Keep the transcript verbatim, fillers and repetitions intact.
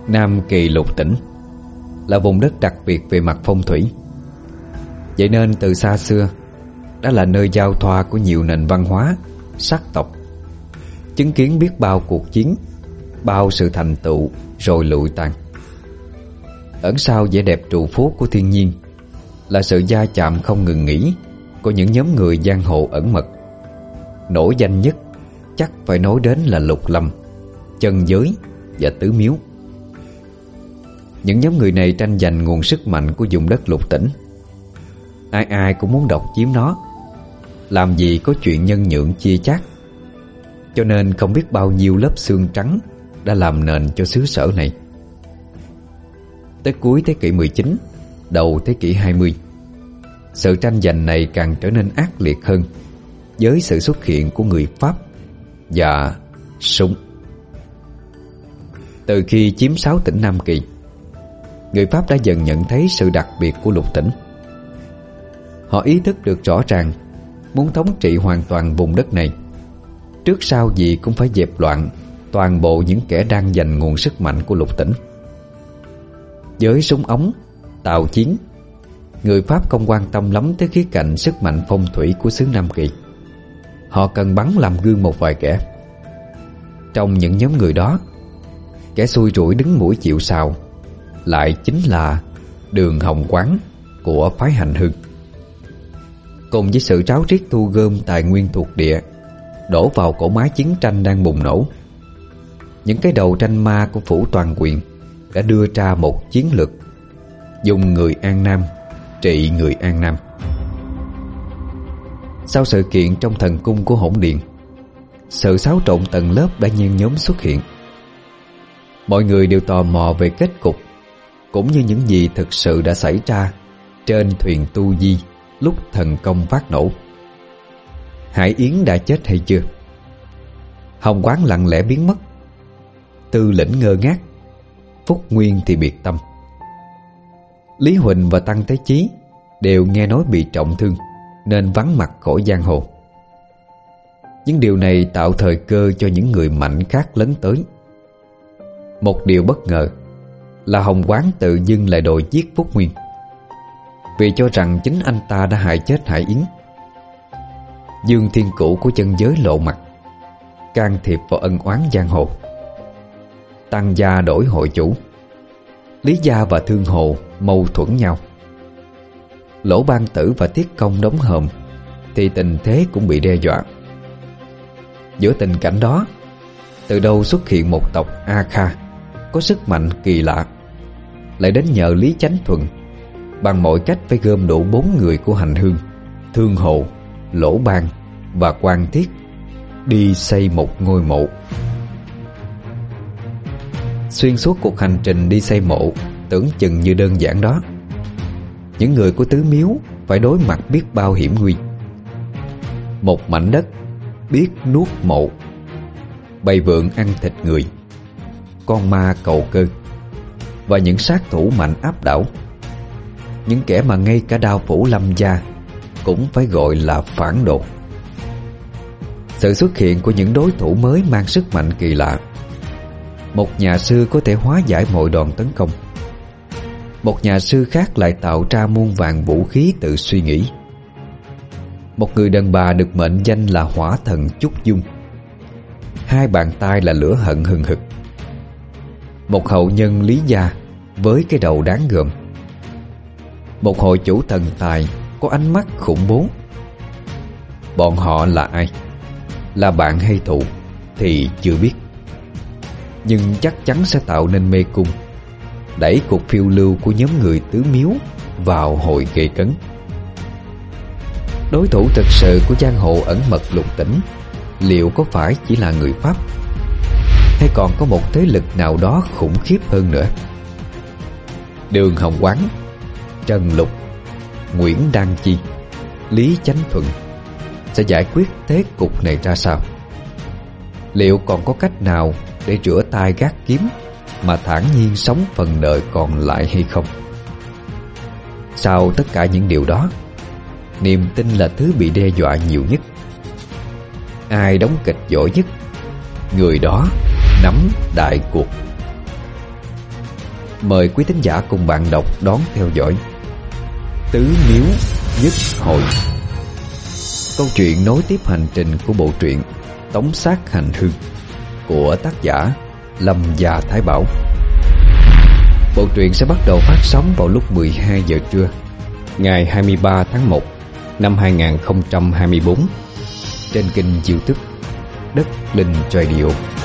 Nam Kỳ Lục Tỉnh là vùng đất đặc biệt về mặt phong thủy. Vậy nên từ xa xưa đã là nơi giao thoa của nhiều nền văn hóa, sắc tộc, chứng kiến biết bao cuộc chiến, bao sự thành tựu rồi lụi tàn. Ẩn sau vẻ đẹp trù phú của thiên nhiên là sự va chạm không ngừng nghỉ của những nhóm người giang hồ ẩn mật. Nổi danh nhất chắc phải nói đến là Lục Lâm, Chân Giới và Tứ Miếu. Những nhóm người này tranh giành nguồn sức mạnh của vùng đất Lục Tỉnh. Ai ai cũng muốn độc chiếm nó, làm gì có chuyện nhân nhượng chia chác. Cho nên không biết bao nhiêu lớp xương trắng đã làm nền cho xứ sở này. Tới cuối thế kỷ mười chín, đầu thế kỷ hai mươi, sự tranh giành này càng trở nên ác liệt hơn với sự xuất hiện của người Pháp và súng. Từ khi chiếm sáu tỉnh Nam Kỳ, người Pháp đã dần nhận thấy sự đặc biệt của Lục Tỉnh. Họ ý thức được rõ ràng muốn thống trị hoàn toàn vùng đất này, trước sau gì cũng phải dẹp loạn toàn bộ những kẻ đang giành nguồn sức mạnh của Lục Tỉnh. Với súng ống, tàu chiến, người Pháp không quan tâm lắm tới khía cạnh sức mạnh phong thủy của xứ Nam Kỳ. Họ cần bắn làm gương một vài kẻ. Trong những nhóm người đó, kẻ xui rủi đứng mũi chịu sào lại chính là Đường Hồng Quán của phái Hành Hương. Cùng với sự ráo riết thu gom tài nguyên thuộc địa đổ vào cỗ máy chiến tranh đang bùng nổ, những cái đầu tranh ma của phủ toàn quyền đã đưa ra một chiến lược dùng người An Nam trị người An Nam. Sau sự kiện trong thần cung của Hỗn Điện, sự xáo trộn tầng lớp đã nhen nhóm xuất hiện. Mọi người đều tò mò về kết cục cũng như những gì thực sự đã xảy ra trên thuyền tu di lúc thần công phát nổ. Hải Yến đã chết hay chưa? Hồng Quán lặng lẽ biến mất, Tư Lĩnh ngơ ngác, Phúc Nguyên thì biệt tâm. Lý Huỳnh và Tăng Thế Chí đều nghe nói bị trọng thương nên vắng mặt khỏi giang hồ. Những điều này tạo thời cơ cho những người mạnh khác lấn tới. Một điều bất ngờ là Hồng Quán tự dưng lại đòi giết Phúc Nguyên, vì cho rằng chính anh ta đã hại chết Hải Yến. Dương Thiên Cửu của Chân Giới lộ mặt, can thiệp vào ân oán giang hồ. Tăng gia đổi hội chủ, Lý gia và Thương Hồ mâu thuẫn nhau. Lỗ Ban Tử và Tiết Công đóng hòm thì tình thế cũng bị đe dọa. Giữa tình cảnh đó, từ đâu xuất hiện một tộc A Kha có sức mạnh kỳ lạ, lại đến nhờ Lý Chánh Thuần bằng mọi cách phải gom đủ bốn người của Hành Hương, Thương Hồ, Lỗ Ban và Quan Thiết đi xây một ngôi mộ. Xuyên suốt cuộc hành trình đi xây mộ tưởng chừng như đơn giản đó, những người của Tứ Miếu phải đối mặt biết bao hiểm nguy. Một mảnh đất biết nuốt mộ, bầy vượn ăn thịt người, con ma cầu cơ và những sát thủ mạnh áp đảo. Những kẻ mà ngay cả Đao Phủ Lâm gia cũng phải gọi là phản đồ. Sự xuất hiện của những đối thủ mới mang sức mạnh kỳ lạ. Một nhà sư có thể hóa giải mọi đòn tấn công, một nhà sư khác lại tạo ra muôn vàn vũ khí tự suy nghĩ. Một người đàn bà được mệnh danh là hỏa thần Trúc Dung, hai bàn tay là lửa hận hừng hực. Một hậu nhân Lý gia với cái đầu đáng gờm. Một hội chủ thần tài có ánh mắt khủng bố. Bọn họ là ai? Là bạn hay thù thì chưa biết, nhưng chắc chắn sẽ tạo nên mê cung, đẩy cuộc phiêu lưu của nhóm người Tứ Miếu vào hội gây cấn. Đối thủ thực sự của giang hồ ẩn mật Lục Tỉnh liệu có phải chỉ là người Pháp, hay còn có một thế lực nào đó khủng khiếp hơn nữa? Đường Hồng Quán, Trần Lục, Nguyễn Đăng Chi, Lý Chánh Thuần sẽ giải quyết thế cục này ra sao? Liệu còn có cách nào để rửa tay gác kiếm mà thản nhiên sống phần đời còn lại hay không? Sau tất cả những điều đó, niềm tin là thứ bị đe dọa nhiều nhất. Ai đóng kịch giỏi nhất, người đó nắm đại cuộc. mời quý thính giả cùng bạn đọc đón theo dõi Tứ Miếu Nhất Hội. Câu chuyện nối tiếp hành trình của bộ truyện Tống Sát Hành Hương của tác giả Lâm Gia Thái Bảo. Bộ truyện sẽ bắt đầu phát sóng vào lúc mười hai giờ trưa ngày hai mươi ba tháng một năm hai nghìn không trăm hai mươi bốn trên kênh YouTube Đất Linh Radio.